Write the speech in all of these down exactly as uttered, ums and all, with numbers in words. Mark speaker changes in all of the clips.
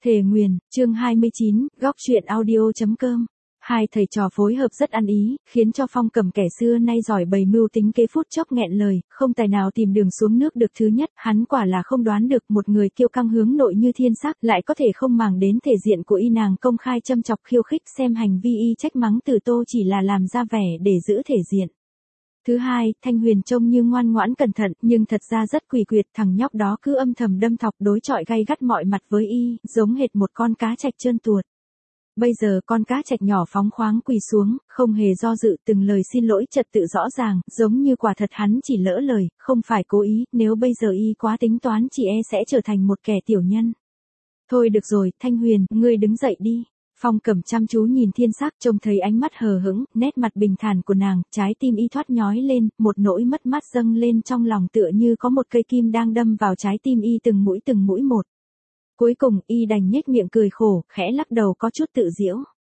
Speaker 1: Thề nguyền, chương hai mươi chín, góc truyện audio.com. Hai thầy trò phối hợp rất ăn ý, khiến cho Phong Cầm kẻ xưa nay giỏi bày mưu tính kế phút chốc nghẹn lời, không tài nào tìm đường xuống nước được. Thứ nhất, hắn quả là không đoán được một người kiêu căng hướng nội như Thiên Sắc lại có thể không màng đến thể diện của y. Nàng công khai châm chọc khiêu khích, xem hành vi y trách mắng Từ Tô chỉ là làm ra vẻ để giữ thể diện. Thứ hai, Thanh Huyền trông như ngoan ngoãn cẩn thận, nhưng thật ra rất quỷ quyệt, thằng nhóc đó cứ âm thầm đâm thọc đối chọi gay gắt mọi mặt với y, giống hệt một con cá trạch trơn tuột. Bây giờ con cá trạch nhỏ phóng khoáng quỳ xuống, không hề do dự, từng lời xin lỗi trật tự rõ ràng, giống như quả thật hắn chỉ lỡ lời, không phải cố ý, nếu bây giờ y quá tính toán chỉ e sẽ trở thành một kẻ tiểu nhân. Thôi được rồi, Thanh Huyền, ngươi đứng dậy đi. Phong Cầm chăm chú nhìn Thiên Sắc, trông thấy ánh mắt hờ hững, nét mặt bình thản của nàng, trái tim y thoát nhói lên, một nỗi mất mát dâng lên trong lòng tựa như có một cây kim đang đâm vào trái tim y từng mũi từng mũi một. Cuối cùng y đành nhếch miệng cười khổ, khẽ lắc đầu có chút tự giễu.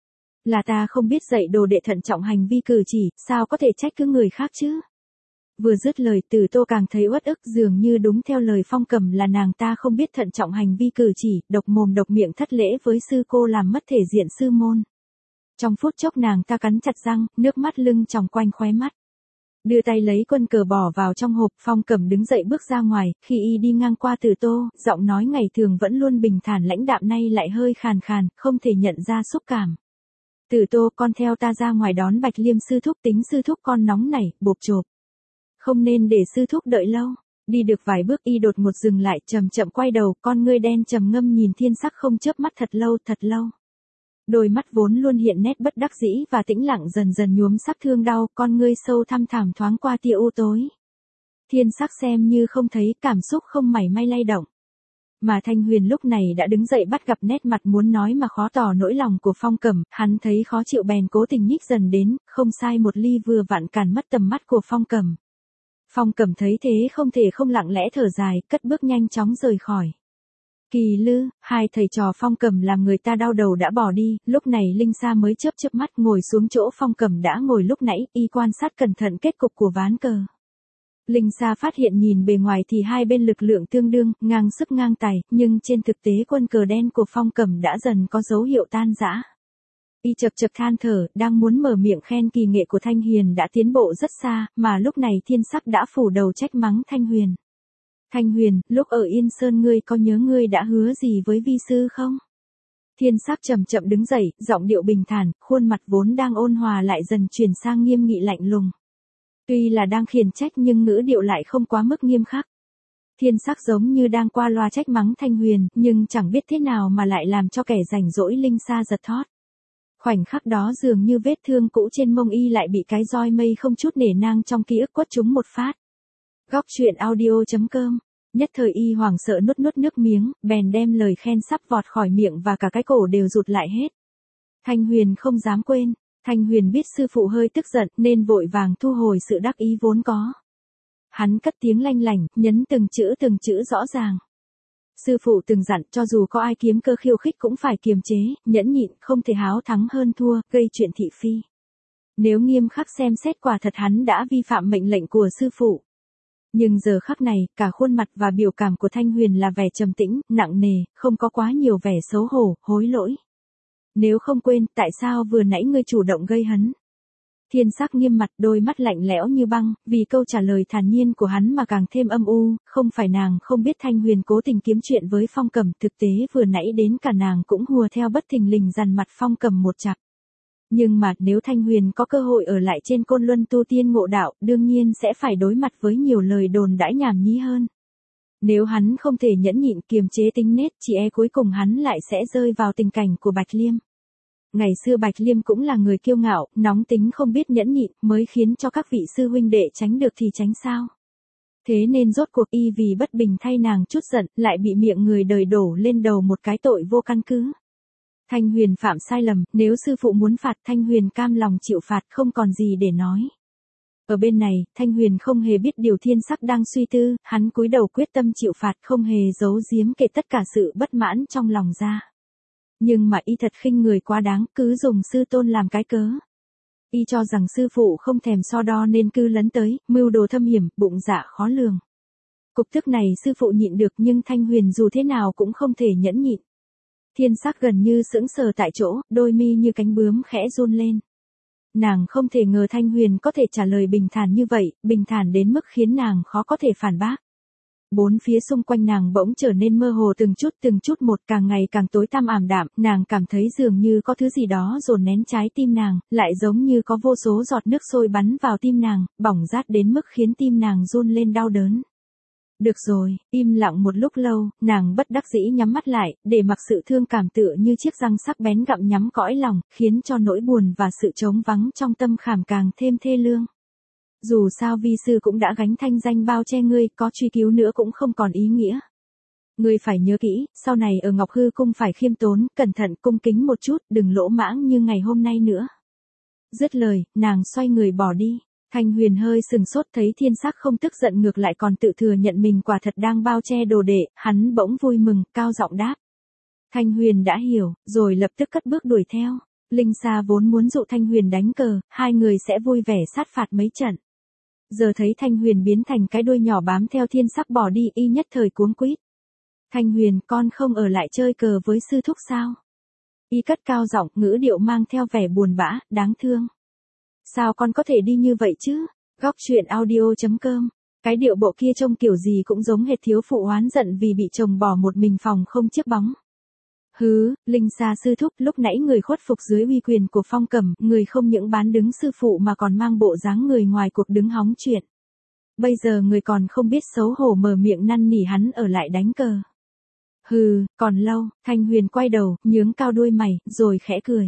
Speaker 1: Là ta không biết dạy đồ đệ thận trọng hành vi cử chỉ, sao có thể trách cứ người khác chứ? Vừa dứt lời, Từ Tô càng thấy uất ức, dường như đúng theo lời Phong Cầm là nàng ta không biết thận trọng hành vi cử chỉ, độc mồm độc miệng thất lễ với sư cô, làm mất thể diện sư môn. Trong phút chốc nàng ta cắn chặt răng, nước mắt lưng tròng quanh khóe mắt. Đưa tay lấy quân cờ bỏ vào trong hộp, Phong Cầm đứng dậy bước ra ngoài, khi y đi ngang qua Từ Tô, giọng nói ngày thường vẫn luôn bình thản lãnh đạm nay lại hơi khàn khàn, không thể nhận ra xúc cảm. Từ Tô, con theo ta ra ngoài đón Bạch Liêm sư thúc, tính sư thúc con nóng nảy, bộp chộp. Không nên để sư thúc đợi lâu. Đi được vài bước y đột ngột dừng lại, chậm chậm quay đầu, con ngươi đen trầm ngâm nhìn Thiên Sắc không chớp mắt thật lâu thật lâu. Đôi mắt vốn luôn hiện nét bất đắc dĩ và tĩnh lặng dần dần nhuốm sắc thương đau, con ngươi sâu thăm thẳm thoáng qua tia u tối. Thiên Sắc xem như không thấy, cảm xúc không mảy may lay động. Mà Thanh Huyền lúc này đã đứng dậy bắt gặp nét mặt muốn nói mà khó tỏ nỗi lòng của Phong Cầm, hắn thấy khó chịu bèn cố tình nhích dần đến, không sai một ly vừa vặn cản mất tầm mắt của Phong Cầm. Phong Cầm thấy thế không thể không lặng lẽ thở dài, cất bước nhanh chóng rời khỏi. Kỳ lư, hai thầy trò Phong Cầm làm người ta đau đầu đã bỏ đi, lúc này Linh Sa mới chớp chớp mắt ngồi xuống chỗ Phong Cầm đã ngồi lúc nãy, y quan sát cẩn thận kết cục của ván cờ. Linh Sa phát hiện nhìn bề ngoài thì hai bên lực lượng tương đương, ngang sức ngang tài, nhưng trên thực tế quân cờ đen của Phong Cầm đã dần có dấu hiệu tan rã. Y chập chập than thở, đang muốn mở miệng khen kỳ nghệ của Thanh Huyền đã tiến bộ rất xa, mà lúc này Thiên Sắc đã phủ đầu trách mắng Thanh Huyền. Thanh Huyền, lúc ở Yên Sơn ngươi có nhớ ngươi đã hứa gì với vi sư không? Thiên Sắc chậm chậm đứng dậy, giọng điệu bình thản, khuôn mặt vốn đang ôn hòa lại dần chuyển sang nghiêm nghị lạnh lùng. Tuy là đang khiển trách nhưng ngữ điệu lại không quá mức nghiêm khắc. Thiên Sắc giống như đang qua loa trách mắng Thanh Huyền, nhưng chẳng biết thế nào mà lại làm cho kẻ rảnh rỗi Linh Sa giật thót. Khoảnh khắc đó dường như vết thương cũ trên mông y lại bị cái roi mây không chút nể nang trong ký ức quất trúng một phát. Góc truyện audio.com. Nhất thời y hoảng sợ nuốt nuốt nước miếng, bèn đem lời khen sắp vọt khỏi miệng và cả cái cổ đều rụt lại hết. Thanh Huyền không dám quên. Thanh Huyền biết sư phụ hơi tức giận nên vội vàng thu hồi sự đắc ý vốn có. Hắn cất tiếng lanh lảnh, nhấn từng chữ từng chữ rõ ràng. Sư phụ từng dặn cho dù có ai kiếm cơ khiêu khích cũng phải kiềm chế, nhẫn nhịn, không thể háo thắng hơn thua, gây chuyện thị phi. Nếu nghiêm khắc xem xét quả thật hắn đã vi phạm mệnh lệnh của sư phụ. Nhưng giờ khắc này, cả khuôn mặt và biểu cảm của Thanh Huyền là vẻ trầm tĩnh, nặng nề, không có quá nhiều vẻ xấu hổ, hối lỗi. Nếu không quên, tại sao vừa nãy ngươi chủ động gây hấn? Thiên Sắc nghiêm mặt, đôi mắt lạnh lẽo như băng, vì câu trả lời thản nhiên của hắn mà càng thêm âm u, không phải nàng không biết Thanh Huyền cố tình kiếm chuyện với Phong Cầm, thực tế vừa nãy đến cả nàng cũng hùa theo bất thình lình dằn mặt Phong Cầm một chặp. Nhưng mà nếu Thanh Huyền có cơ hội ở lại trên Côn Luân tu tiên ngộ đạo, đương nhiên sẽ phải đối mặt với nhiều lời đồn đãi nhảm nhí hơn. Nếu hắn không thể nhẫn nhịn kiềm chế tính nết, chỉ e cuối cùng hắn lại sẽ rơi vào tình cảnh của Bạch Liêm. Ngày xưa Bạch Liêm cũng là người kiêu ngạo, nóng tính không biết nhẫn nhịn, mới khiến cho các vị sư huynh đệ tránh được thì tránh sao. Thế nên rốt cuộc y vì bất bình thay nàng chút giận, lại bị miệng người đời đổ lên đầu một cái tội vô căn cứ. Thanh Huyền phạm sai lầm, nếu sư phụ muốn phạt Thanh Huyền cam lòng chịu phạt, không còn gì để nói. Ở bên này, Thanh Huyền không hề biết điều Thiên Sắc đang suy tư, hắn cúi đầu quyết tâm chịu phạt, không hề giấu giếm kể tất cả sự bất mãn trong lòng ra. Nhưng mà y thật khinh người quá đáng, cứ dùng sư tôn làm cái cớ. Y cho rằng sư phụ không thèm so đo nên cứ lấn tới, mưu đồ thâm hiểm, bụng dạ khó lường. Cục tức này sư phụ nhịn được nhưng Thanh Huyền dù thế nào cũng không thể nhẫn nhịn. Thiên Sắc gần như sững sờ tại chỗ, đôi mi như cánh bướm khẽ run lên. Nàng không thể ngờ Thanh Huyền có thể trả lời bình thản như vậy, bình thản đến mức khiến nàng khó có thể phản bác. Bốn phía xung quanh nàng bỗng trở nên mơ hồ từng chút từng chút một, càng ngày càng tối tăm ảm đạm, nàng cảm thấy dường như có thứ gì đó dồn nén trái tim nàng, lại giống như có vô số giọt nước sôi bắn vào tim nàng, bỏng rát đến mức khiến tim nàng run lên đau đớn. Được rồi, im lặng một lúc lâu, nàng bất đắc dĩ nhắm mắt lại, để mặc sự thương cảm tựa như chiếc răng sắc bén gặm nhắm cõi lòng, khiến cho nỗi buồn và sự trống vắng trong tâm khảm càng thêm thê lương. Dù sao vi sư cũng đã gánh thanh danh bao che ngươi, có truy cứu nữa cũng không còn ý nghĩa. Ngươi phải nhớ kỹ, sau này ở Ngọc Hư Cung phải khiêm tốn, cẩn thận, cung kính một chút, đừng lỗ mãng như ngày hôm nay nữa. Dứt lời, nàng xoay người bỏ đi. Thanh Huyền hơi sừng sốt thấy Thiên Sắc không tức giận ngược lại còn tự thừa nhận mình quả thật đang bao che đồ đệ, hắn bỗng vui mừng, cao giọng đáp. Thanh Huyền đã hiểu, rồi lập tức cất bước đuổi theo. Linh Sa vốn muốn dụ Thanh Huyền đánh cờ, hai người sẽ vui vẻ sát phạt mấy trận. Giờ thấy Thanh Huyền biến thành cái đuôi nhỏ bám theo Thiên Sắc bỏ đi, y nhất thời cuống quýt. Thanh Huyền, con không ở lại chơi cờ với sư thúc sao? Y cất cao giọng, ngữ điệu mang theo vẻ buồn bã, đáng thương. Sao con có thể đi như vậy chứ? Góc truyện audio chấm com. Cái điệu bộ kia trông kiểu gì cũng giống hệt thiếu phụ oán giận vì bị chồng bỏ một mình phòng không chiếc bóng. Hứ, Linh Sa sư thúc, lúc nãy người khuất phục dưới uy quyền của Phong Cẩm, người không những bán đứng sư phụ mà còn mang bộ dáng người ngoài cuộc đứng hóng chuyện. Bây giờ người còn không biết xấu hổ mở miệng năn nỉ hắn ở lại đánh cờ. Hừ, còn lâu. Thanh Huyền quay đầu, nhướng cao đuôi mày, rồi khẽ cười.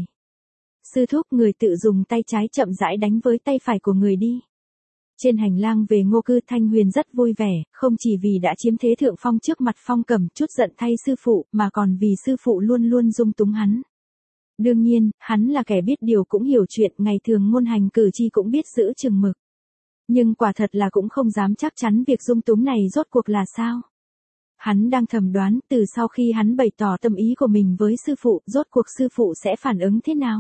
Speaker 1: Sư thúc, người tự dùng tay trái chậm rãi đánh với tay phải của người đi. Trên hành lang về Ngô Cư, Thanh Huyền rất vui vẻ, không chỉ vì đã chiếm thế thượng phong trước mặt Phong Cẩm chút giận thay sư phụ, mà còn vì sư phụ luôn luôn dung túng hắn. Đương nhiên, hắn là kẻ biết điều cũng hiểu chuyện, ngày thường ngôn hành cử chi cũng biết giữ chừng mực. Nhưng quả thật là cũng không dám chắc chắn việc dung túng này rốt cuộc là sao. Hắn đang thầm đoán, từ sau khi hắn bày tỏ tâm ý của mình với sư phụ, rốt cuộc sư phụ sẽ phản ứng thế nào?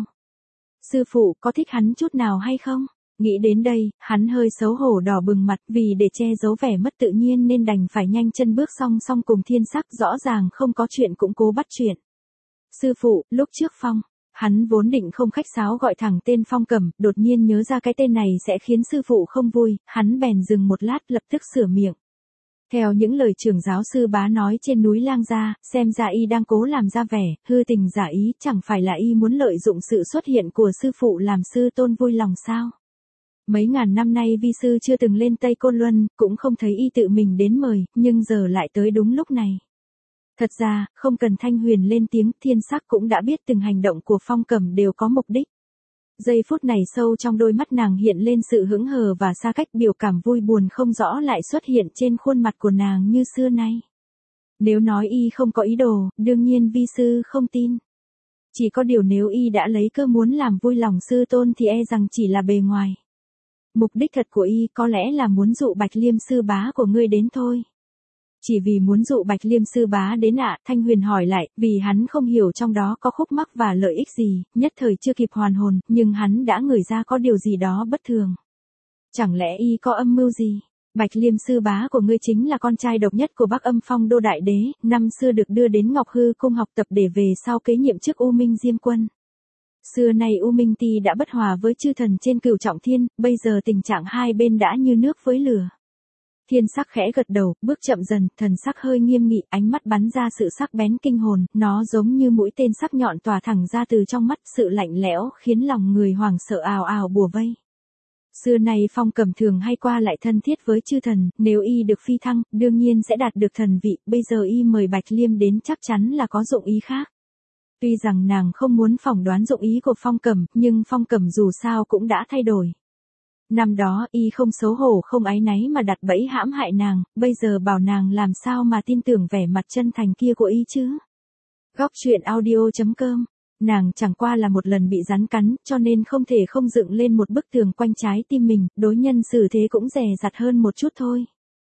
Speaker 1: Sư phụ có thích hắn chút nào hay không? Nghĩ đến đây, hắn hơi xấu hổ đỏ bừng mặt, vì để che giấu vẻ mất tự nhiên nên đành phải nhanh chân bước song song cùng Thiên Sắc, rõ ràng không có chuyện cũng cố bắt chuyện. Sư phụ, lúc trước Phong, hắn vốn định không khách sáo gọi thẳng tên Phong Cẩm, đột nhiên nhớ ra cái tên này sẽ khiến sư phụ không vui, hắn bèn dừng một lát lập tức sửa miệng. Theo những lời trưởng giáo sư bá nói trên núi Lang Gia, xem ra y đang cố làm ra vẻ, hư tình giả ý, chẳng phải là y muốn lợi dụng sự xuất hiện của sư phụ làm sư tôn vui lòng sao? Mấy ngàn năm nay vi sư chưa từng lên Tây Côn Luân, cũng không thấy y tự mình đến mời, nhưng giờ lại tới đúng lúc này. Thật ra, không cần Thanh Huyền lên tiếng, Thiên Sắc cũng đã biết từng hành động của Phong Cẩm đều có mục đích. Giây phút này sâu trong đôi mắt nàng hiện lên sự hững hờ và xa cách, biểu cảm vui buồn không rõ lại xuất hiện trên khuôn mặt của nàng như xưa nay. Nếu nói y không có ý đồ, đương nhiên vi sư không tin. Chỉ có điều nếu y đã lấy cơ muốn làm vui lòng sư tôn thì e rằng chỉ là bề ngoài. Mục đích thật của y có lẽ là muốn dụ Bạch Liêm sư bá của ngươi đến thôi. Chỉ vì muốn dụ Bạch Liêm sư bá đến ạ? Thanh Huyền hỏi lại, vì hắn không hiểu trong đó có khúc mắc và lợi ích gì, nhất thời chưa kịp hoàn hồn, nhưng hắn đã ngửi ra có điều gì đó bất thường. Chẳng lẽ y có âm mưu gì? Bạch Liêm sư bá của ngươi chính là con trai độc nhất của Bắc Âm Phong Đô Đại Đế, năm xưa được đưa đến Ngọc Hư Cung học tập để về sau kế nhiệm chức U Minh Diêm Quân. Xưa nay U Minh Ti đã bất hòa với chư thần trên Cửu Trọng Thiên, bây giờ tình trạng hai bên đã như nước với lửa. Thiên Sắc khẽ gật đầu, bước chậm dần, thần sắc hơi nghiêm nghị, ánh mắt bắn ra sự sắc bén kinh hồn, nó giống như mũi tên sắc nhọn tỏa thẳng ra từ trong mắt, sự lạnh lẽo khiến lòng người hoảng sợ ào ào bùa vây. Xưa nay Phong Cẩm thường hay qua lại thân thiết với chư thần, nếu y được phi thăng, đương nhiên sẽ đạt được thần vị, bây giờ y mời Bạch Liêm đến chắc chắn là có dụng ý khác. Tuy rằng nàng không muốn phỏng đoán dụng ý của Phong Cẩm, nhưng Phong Cẩm dù sao cũng đã thay đổi. Năm đó y không xấu hổ không áy náy mà đặt bẫy hãm hại nàng, bây giờ bảo nàng làm sao mà tin tưởng vẻ mặt chân thành kia của y chứ. Góc truyện audio chấm com. Nàng chẳng qua là một lần bị rắn cắn, cho nên không thể không dựng lên một bức tường quanh trái tim mình, đối nhân xử thế cũng dè dặt hơn một chút thôi.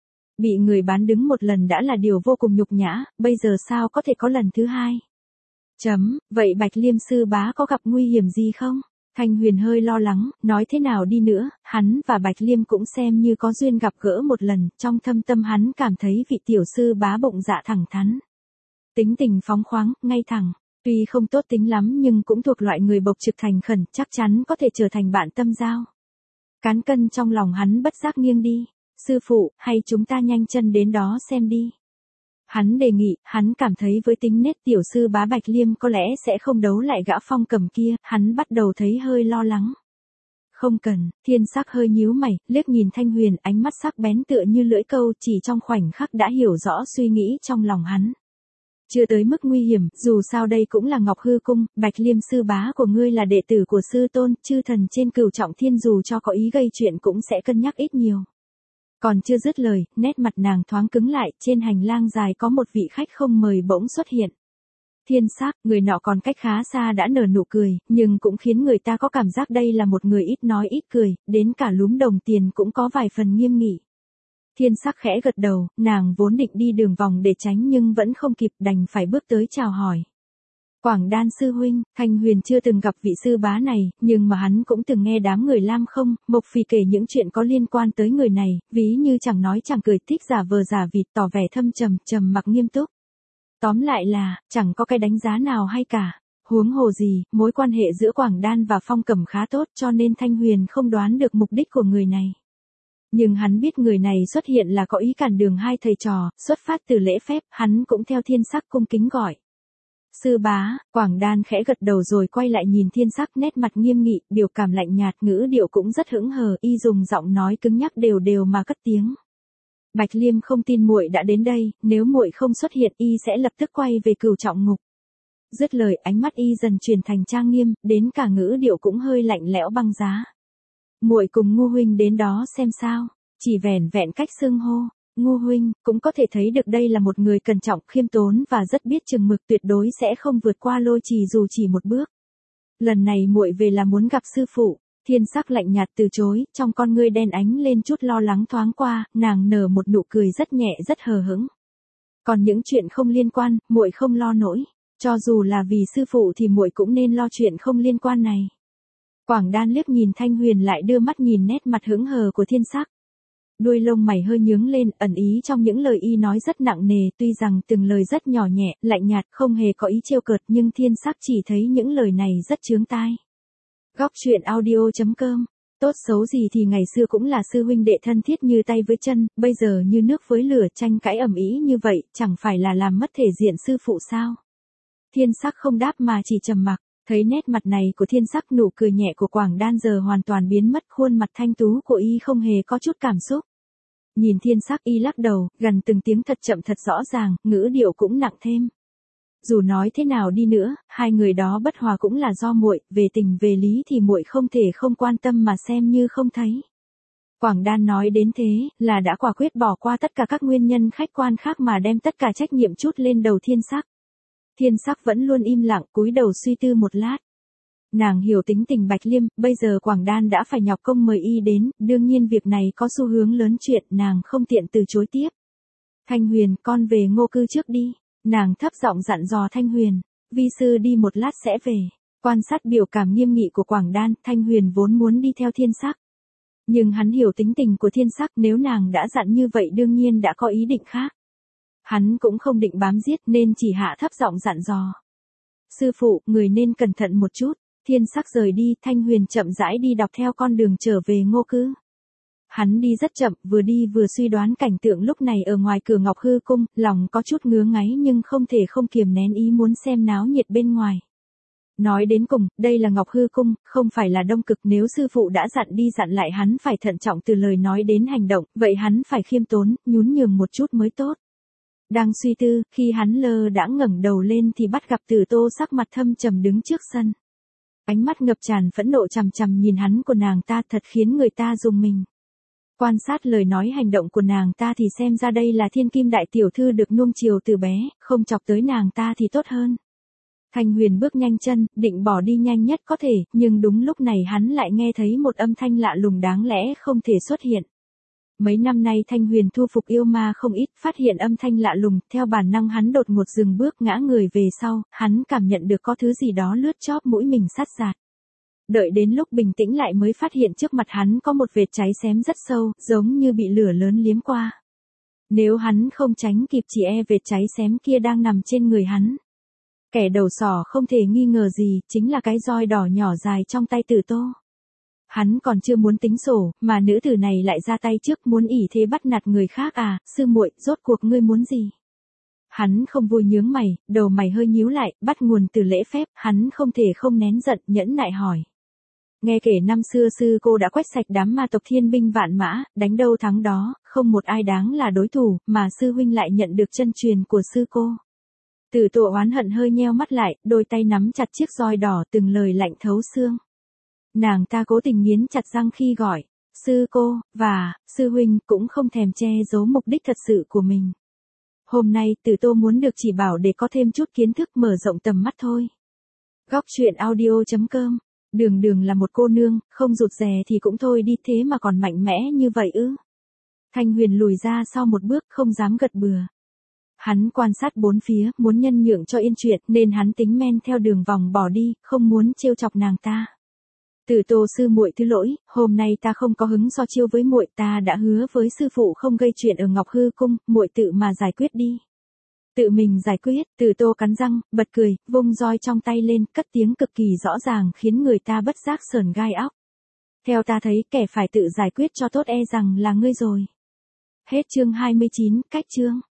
Speaker 1: Bị người bán đứng một lần đã là điều vô cùng nhục nhã, bây giờ sao có thể có lần thứ hai. Chấm, vậy Bạch Liêm sư bá có gặp nguy hiểm gì không? Thanh Huyền hơi lo lắng, nói thế nào đi nữa, hắn và Bạch Liêm cũng xem như có duyên gặp gỡ một lần, trong thâm tâm hắn cảm thấy vị tiểu sư bá bụng dạ thẳng thắn. Tính tình phóng khoáng, ngay thẳng. Tuy không tốt tính lắm nhưng cũng thuộc loại người bộc trực thành khẩn, chắc chắn có thể trở thành bạn tâm giao. Cán cân trong lòng hắn bất giác nghiêng đi. Sư phụ, hay chúng ta nhanh chân đến đó xem đi. Hắn đề nghị, hắn cảm thấy với tính nết tiểu sư bá Bạch Liêm có lẽ sẽ không đấu lại gã Phong Cầm kia, hắn bắt đầu thấy hơi lo lắng. Không cần, Thiên Sắc hơi nhíu mày, liếc nhìn Thanh Huyền, ánh mắt sắc bén tựa như lưỡi câu, chỉ trong khoảnh khắc đã hiểu rõ suy nghĩ trong lòng hắn. Chưa tới mức nguy hiểm, dù sao đây cũng là Ngọc Hư Cung, Bạch Liêm sư bá của ngươi là đệ tử của sư tôn, chư thần trên Cửu Trọng Thiên dù cho có ý gây chuyện cũng sẽ cân nhắc ít nhiều. Còn chưa dứt lời, nét mặt nàng thoáng cứng lại, trên hành lang dài có một vị khách không mời bỗng xuất hiện. Thiên Sắc, người nọ còn cách khá xa đã nở nụ cười, nhưng cũng khiến người ta có cảm giác đây là một người ít nói ít cười, đến cả lúm đồng tiền cũng có vài phần nghiêm nghị. Thiên Sắc khẽ gật đầu, nàng vốn định đi đường vòng để tránh nhưng vẫn không kịp, đành phải bước tới chào hỏi. Quảng Đan sư huynh, Thanh Huyền chưa từng gặp vị sư bá này, nhưng mà hắn cũng từng nghe đám người Lam Không, Mộc Phì kể những chuyện có liên quan tới người này, ví như chẳng nói chẳng cười, thích giả vờ giả vịt, tỏ vẻ thâm trầm, trầm mặc nghiêm túc. Tóm lại là, chẳng có cái đánh giá nào hay cả. Huống hồ gì, mối quan hệ giữa Quảng Đan và Phong Cầm khá tốt cho nên Thanh Huyền không đoán được mục đích của người này. Nhưng hắn biết người này xuất hiện là có ý cản đường hai thầy trò, xuất phát từ lễ phép, hắn cũng theo Thiên Sắc cung kính gọi. Sư bá, Quảng Đan khẽ gật đầu rồi quay lại nhìn Thiên Sắc, nét mặt nghiêm nghị, biểu cảm lạnh nhạt, ngữ điệu cũng rất hững hờ, y dùng giọng nói cứng nhắc đều đều mà cất tiếng. Bạch Liêm không tin muội đã đến đây, nếu muội không xuất hiện y sẽ lập tức quay về Cửu Trọng Ngục. Dứt lời, ánh mắt y dần chuyển thành trang nghiêm, đến cả ngữ điệu cũng hơi lạnh lẽo băng giá. Muội cùng Ngô huynh đến đó xem sao, chỉ vẻn vẹn cách xưng hô. Ngô huynh, cũng có thể thấy được đây là một người cẩn trọng, khiêm tốn và rất biết chừng mực, tuyệt đối sẽ không vượt qua Lôi Trì dù chỉ một bước. Lần này muội về là muốn gặp sư phụ. Thiên Sắc lạnh nhạt từ chối, trong con ngươi đen ánh lên chút lo lắng thoáng qua, nàng nở một nụ cười rất nhẹ rất hờ hững. Còn những chuyện không liên quan, muội không lo nổi, cho dù là vì sư phụ thì muội cũng nên lo chuyện không liên quan này. Quảng Đan liếc nhìn Thanh Huyền lại đưa mắt nhìn nét mặt hững hờ của Thiên Sắc. Đuôi lông mày hơi nhướng lên, ẩn ý trong những lời y nói rất nặng nề, tuy rằng từng lời rất nhỏ nhẹ, lạnh nhạt, không hề có ý trêu cợt, nhưng Thiên Sắc chỉ thấy những lời này rất chướng tai. Góc truyện audio chấm com. Tốt xấu gì thì ngày xưa cũng là sư huynh đệ thân thiết như tay với chân, bây giờ như nước với lửa, tranh cãi ầm ĩ như vậy, chẳng phải là làm mất thể diện sư phụ sao? Thiên Sắc không đáp mà chỉ trầm mặc, thấy nét mặt này của Thiên Sắc, nụ cười nhẹ của Quảng Đan giờ hoàn toàn biến mất, khuôn mặt thanh tú của y không hề có chút cảm xúc. Nhìn Thiên Sắc y lắc đầu, gần từng tiếng thật chậm thật rõ ràng, ngữ điệu cũng nặng thêm. Dù nói thế nào đi nữa, hai người đó bất hòa cũng là do muội, về tình về lý thì muội không thể không quan tâm mà xem như không thấy. Quảng Đan nói đến thế, là đã quả quyết bỏ qua tất cả các nguyên nhân khách quan khác mà đem tất cả trách nhiệm trút lên đầu Thiên Sắc. Thiên Sắc vẫn luôn im lặng, cúi đầu suy tư một lát. Nàng hiểu tính tình Bạch Liêm, bây giờ Quảng Đan đã phải nhọc công mời y đến, đương nhiên việc này có xu hướng lớn chuyện, nàng không tiện từ chối tiếp. Thanh Huyền, con về Ngô Cư trước đi. Nàng thấp giọng dặn dò Thanh Huyền, vi sư đi một lát sẽ về. Quan sát biểu cảm nghiêm nghị của Quảng Đan, Thanh Huyền vốn muốn đi theo Thiên Sắc. Nhưng hắn hiểu tính tình của Thiên Sắc, nếu nàng đã dặn như vậy đương nhiên đã có ý định khác. Hắn cũng không định bám giết nên chỉ hạ thấp giọng dặn dò. Sư phụ, người nên cẩn thận một chút. Thiên Sắc rời đi, Thanh Huyền chậm rãi đi dọc theo con đường trở về Ngô Cư. Hắn đi rất chậm, vừa đi vừa suy đoán cảnh tượng lúc này ở ngoài cửa Ngọc Hư Cung, lòng có chút ngứa ngáy nhưng không thể không kiềm nén ý muốn xem náo nhiệt bên ngoài. Nói đến cùng, đây là Ngọc Hư Cung, không phải là Đông Cực, nếu sư phụ đã dặn đi dặn lại hắn phải thận trọng từ lời nói đến hành động, vậy hắn phải khiêm tốn, nhún nhường một chút mới tốt. Đang suy tư, khi hắn lơ đãng ngẩng đầu lên thì bắt gặp Tử Tô sắc mặt thâm trầm đứng trước sân. Ánh mắt ngập tràn phẫn nộ chằm chằm nhìn hắn của nàng ta, thật khiến người ta rùng mình. Quan sát lời nói hành động của nàng ta thì xem ra đây là thiên kim đại tiểu thư được nuông chiều từ bé, không chọc tới nàng ta thì tốt hơn. Thanh Huyền bước nhanh chân, định bỏ đi nhanh nhất có thể, nhưng đúng lúc này hắn lại nghe thấy một âm thanh lạ lùng đáng lẽ không thể xuất hiện. Mấy năm nay Thanh Huyền thu phục yêu ma không ít, phát hiện âm thanh lạ lùng, theo bản năng hắn đột ngột dừng bước ngã người về sau, hắn cảm nhận được có thứ gì đó lướt chóp mũi mình sát sạt. Đợi đến lúc bình tĩnh lại mới phát hiện trước mặt hắn có một vệt cháy xém rất sâu, giống như bị lửa lớn liếm qua. Nếu hắn không tránh kịp chỉ e vệt cháy xém kia đang nằm trên người hắn. Kẻ đầu sỏ không thể nghi ngờ gì, chính là cái roi đỏ nhỏ dài trong tay Tử Tô. Hắn còn chưa muốn tính sổ, mà nữ tử này lại ra tay trước, muốn ỷ thế bắt nạt người khác à, sư muội, rốt cuộc ngươi muốn gì? Hắn không vui nhướng mày, đầu mày hơi nhíu lại, bắt nguồn từ lễ phép, hắn không thể không nén giận, nhẫn nại hỏi. Nghe kể năm xưa sư cô đã quét sạch đám ma tộc thiên binh vạn mã, đánh đâu thắng đó, không một ai đáng là đối thủ, mà sư huynh lại nhận được chân truyền của sư cô. Tử Tô oán hận hơi nheo mắt lại, đôi tay nắm chặt chiếc roi đỏ, từng lời lạnh thấu xương. Nàng ta cố tình nghiến chặt răng khi gọi, sư cô, và, sư huynh cũng không thèm che giấu mục đích thật sự của mình. Hôm nay Tử Tô muốn được chỉ bảo để có thêm chút kiến thức, mở rộng tầm mắt thôi. Góc truyện audio chấm com. Đường Đường là một cô nương, không rụt rè thì cũng thôi đi, thế mà còn mạnh mẽ như vậy ư? Thanh Huyền lùi ra sau một bước, không dám gật bừa. Hắn quan sát bốn phía, muốn nhân nhượng cho yên chuyện, nên hắn tính men theo đường vòng bỏ đi, không muốn trêu chọc nàng ta. Tử Tô sư muội thứ lỗi, hôm nay ta không có hứng so chiêu với muội, ta đã hứa với sư phụ không gây chuyện ở Ngọc Hư cung, muội tự mà giải quyết đi. Tự mình giải quyết, Tử Tô cắn răng, bật cười, vung roi trong tay lên, cất tiếng cực kỳ rõ ràng khiến người ta bất giác sởn gai óc. Theo ta thấy, kẻ phải tự giải quyết cho tốt e rằng là ngươi rồi. Hết chương hai mươi chín, cách chương.